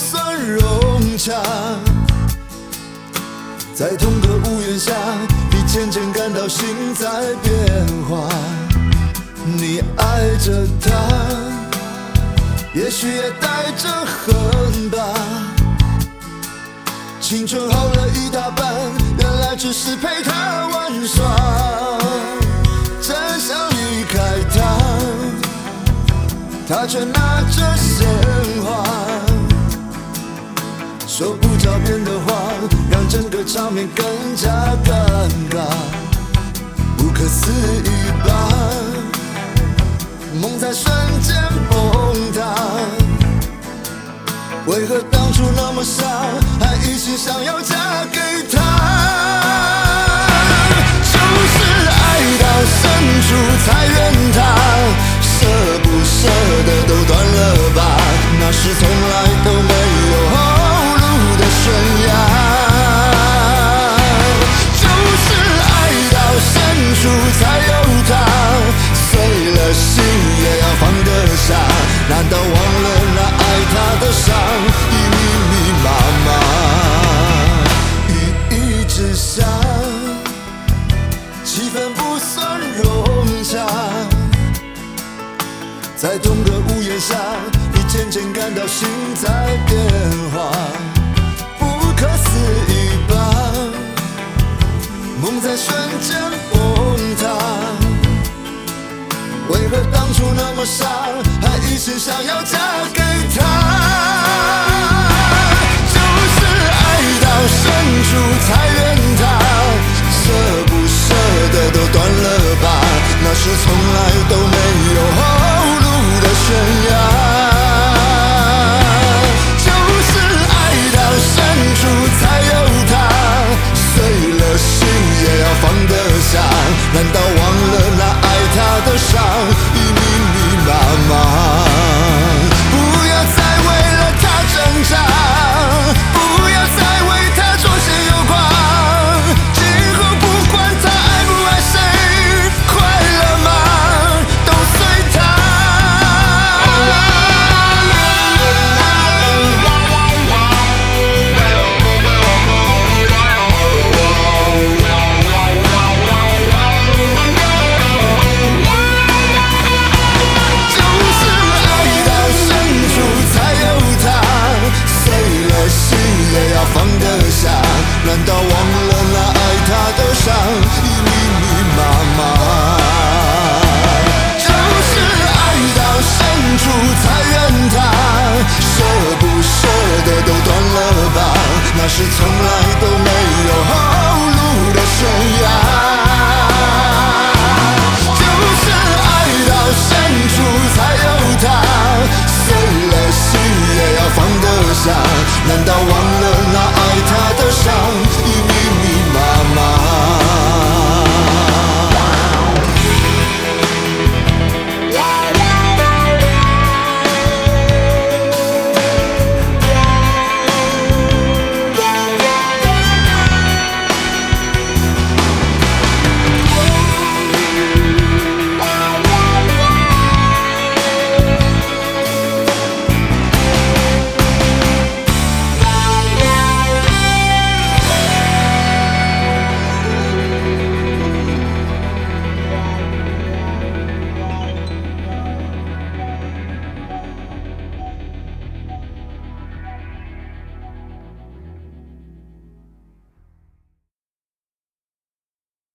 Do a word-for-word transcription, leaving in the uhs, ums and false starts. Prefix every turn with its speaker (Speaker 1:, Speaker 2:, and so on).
Speaker 1: 算融洽，在同个屋檐下，你渐渐感到心在变化。你爱着他，也许也带着恨吧。青春耗了一大半，原来只是陪他玩耍。真想离开他，他却拿着鲜花，说不着边的话，让整个场面更加尴尬。不可思议吧，梦在瞬间崩塌。为何当初那么傻，还一心想要嫁给他？就是爱到深处才怨他，舍不舍得都断了吧，那是从来都没有后路的悬崖。就是爱到深处才有他，碎了心也要放得下，难道忘了那爱他的伤已密密麻麻？雨一直下，气氛不算融洽，在同个屋檐下，你渐渐感到心在变化。不可思议吧，梦在瞬间崩塌。为何当初那么傻，还一心想要嫁给他？